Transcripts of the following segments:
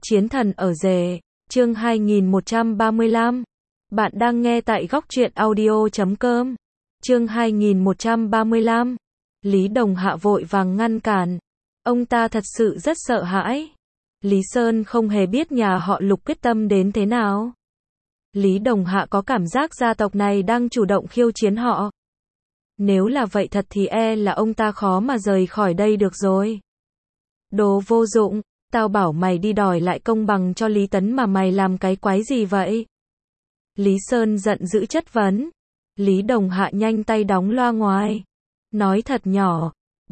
Chiến thần ở rể, chương 2135. Bạn đang nghe tại góc truyện audio.com. Chương 2135. Lý Đồng Hạ vội vàng ngăn cản. Ông ta thật sự rất sợ hãi. Lý Sơn không hề biết nhà họ Lục quyết tâm đến thế nào. Lý Đồng Hạ có cảm giác gia tộc này đang chủ động khiêu chiến họ. Nếu là vậy thật thì là ông ta khó mà rời khỏi đây được rồi. Đồ vô dụng, tao bảo mày đi đòi lại công bằng cho Lý Tấn mà mày làm cái quái gì vậy? Lý Sơn giận dữ chất vấn. Lý Đồng Hạ nhanh tay đóng loa ngoài. Nói thật nhỏ,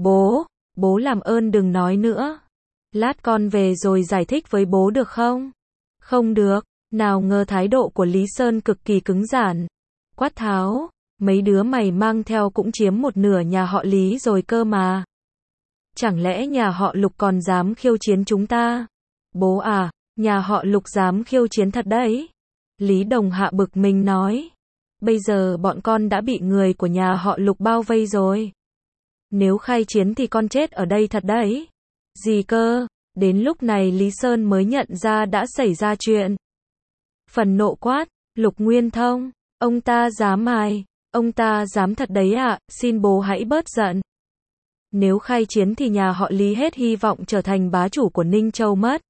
bố làm ơn đừng nói nữa. Lát con về rồi giải thích với bố được không? Không được, nào ngờ thái độ của Lý Sơn cực kỳ cứng rắn. Quát tháo, mấy đứa mày mang theo cũng chiếm một nửa nhà họ Lý rồi cơ mà. Chẳng lẽ nhà họ Lục còn dám khiêu chiến chúng ta? Bố à, nhà họ Lục dám khiêu chiến thật đấy. Lý Đồng Hạ bực mình nói. Bây giờ bọn con đã bị người của nhà họ Lục bao vây rồi. Nếu khai chiến thì con chết ở đây thật đấy. Gì cơ? Đến lúc này Lý Sơn mới nhận ra đã xảy ra chuyện. Phần nộ quát, Lục Nguyên Thông, ông ta dám mài, ông ta dám thật đấy ạ, xin bố hãy bớt giận. Nếu khai chiến thì nhà họ Lý hết hy vọng trở thành bá chủ của Ninh Châu mất.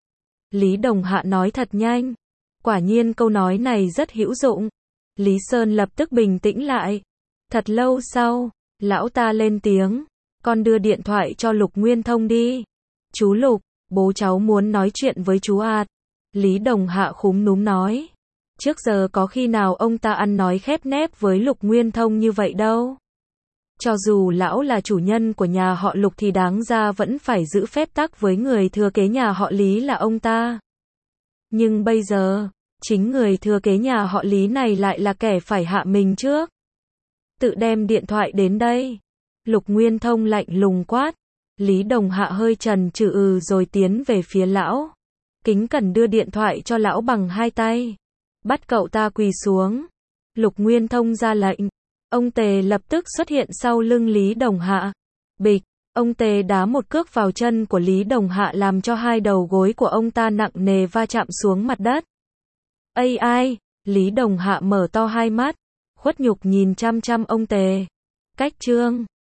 Lý Đồng Hạ nói thật nhanh. Quả nhiên câu nói này rất hữu dụng. Lý Sơn lập tức bình tĩnh lại. Thật lâu sau, lão ta lên tiếng. Con đưa điện thoại cho Lục Nguyên Thông đi. Chú Lục, bố cháu muốn nói chuyện với chú ạt. Lý Đồng Hạ khúm núm nói. Trước giờ có khi nào ông ta ăn nói khép nép với Lục Nguyên Thông như vậy đâu. Cho dù lão là chủ nhân của nhà họ Lục thì đáng ra vẫn phải giữ phép tắc với người thừa kế nhà họ Lý là ông ta. Nhưng bây giờ, chính người thừa kế nhà họ Lý này lại là kẻ phải hạ mình trước. Tự đem điện thoại đến đây. Lục Nguyên Thông lạnh lùng quát. Lý Đồng Hạ hơi chần chừ rồi tiến về phía lão. Kính cẩn đưa điện thoại cho lão bằng hai tay. Bắt cậu ta quỳ xuống. Lục Nguyên Thông ra lệnh. Ông Tề lập tức xuất hiện sau lưng Lý Đồng Hạ. Bịch, ông Tề đá một cước vào chân của Lý Đồng Hạ làm cho hai đầu gối của ông ta nặng nề va chạm xuống mặt đất. Ai? Lý Đồng Hạ mở to hai mắt, khuất nhục nhìn chăm chăm ông Tề. Cách chương